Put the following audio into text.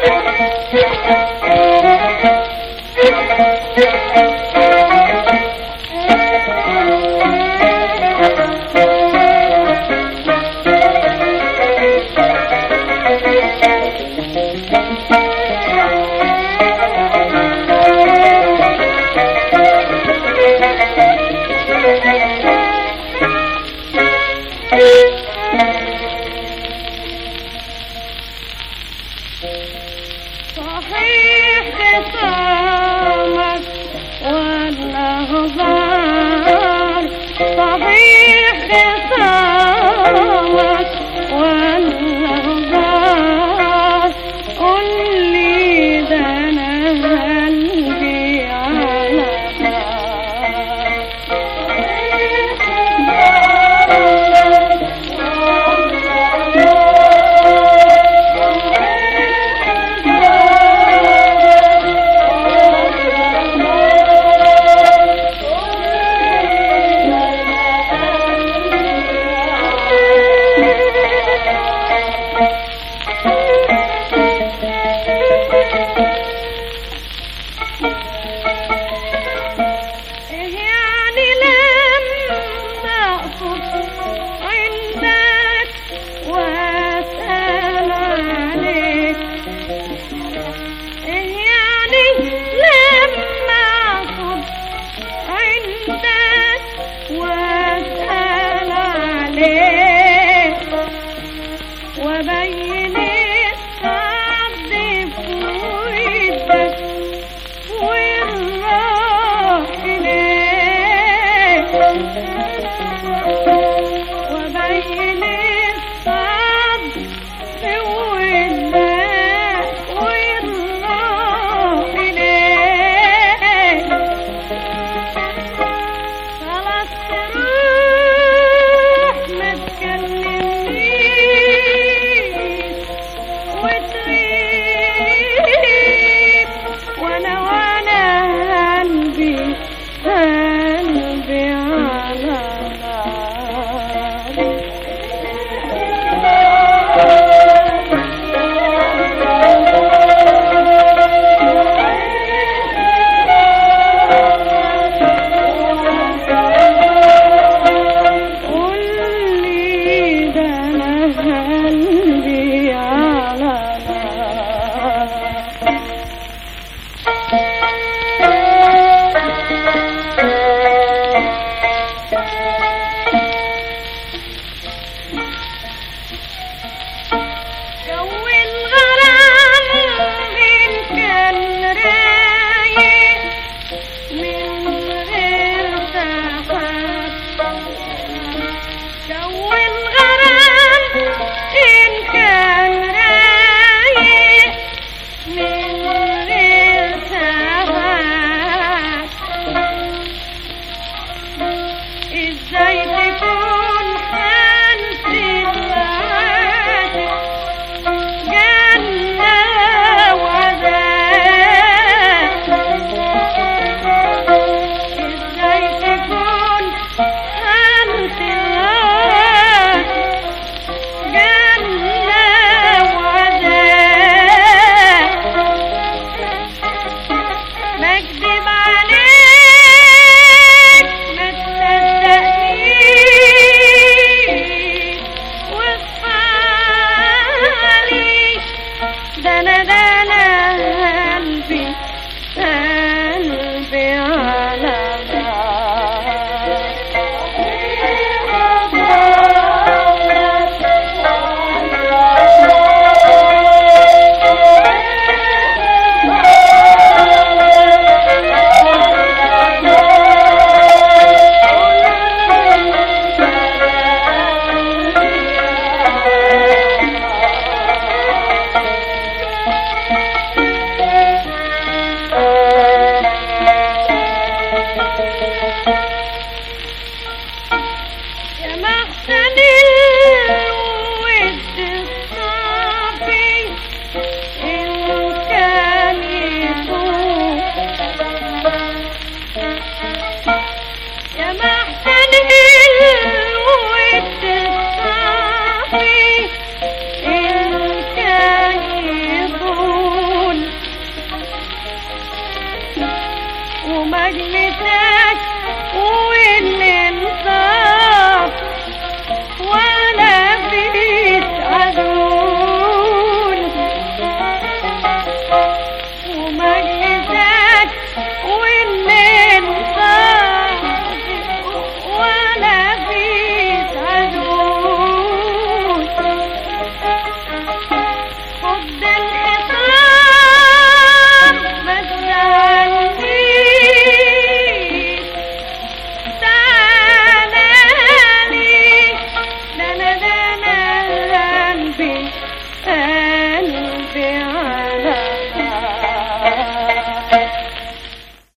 صحيح خصامك ولا هزار، صحيح خصامك ولا هزار، قولي ده انا قلبي على وبين الصعب في ودك والراح إليك، وبين الصعب في ودك والراح إليك. خلاص تروح ما تكلمنيش وتغيب، وانا قلبي على قولي ده انا قلبي على جو الغرام إن كان رايق من غير سحاب، جو الغرام إن كان رايق من غير سحاب، ازاي تكون حالتي العادي جنة وعذاب، ازاي تكون حالتي العادي جنة وعذاب، ما اكذب عليك ما تصدقنيش واصحالي، ده انا قلبي على نار. نجم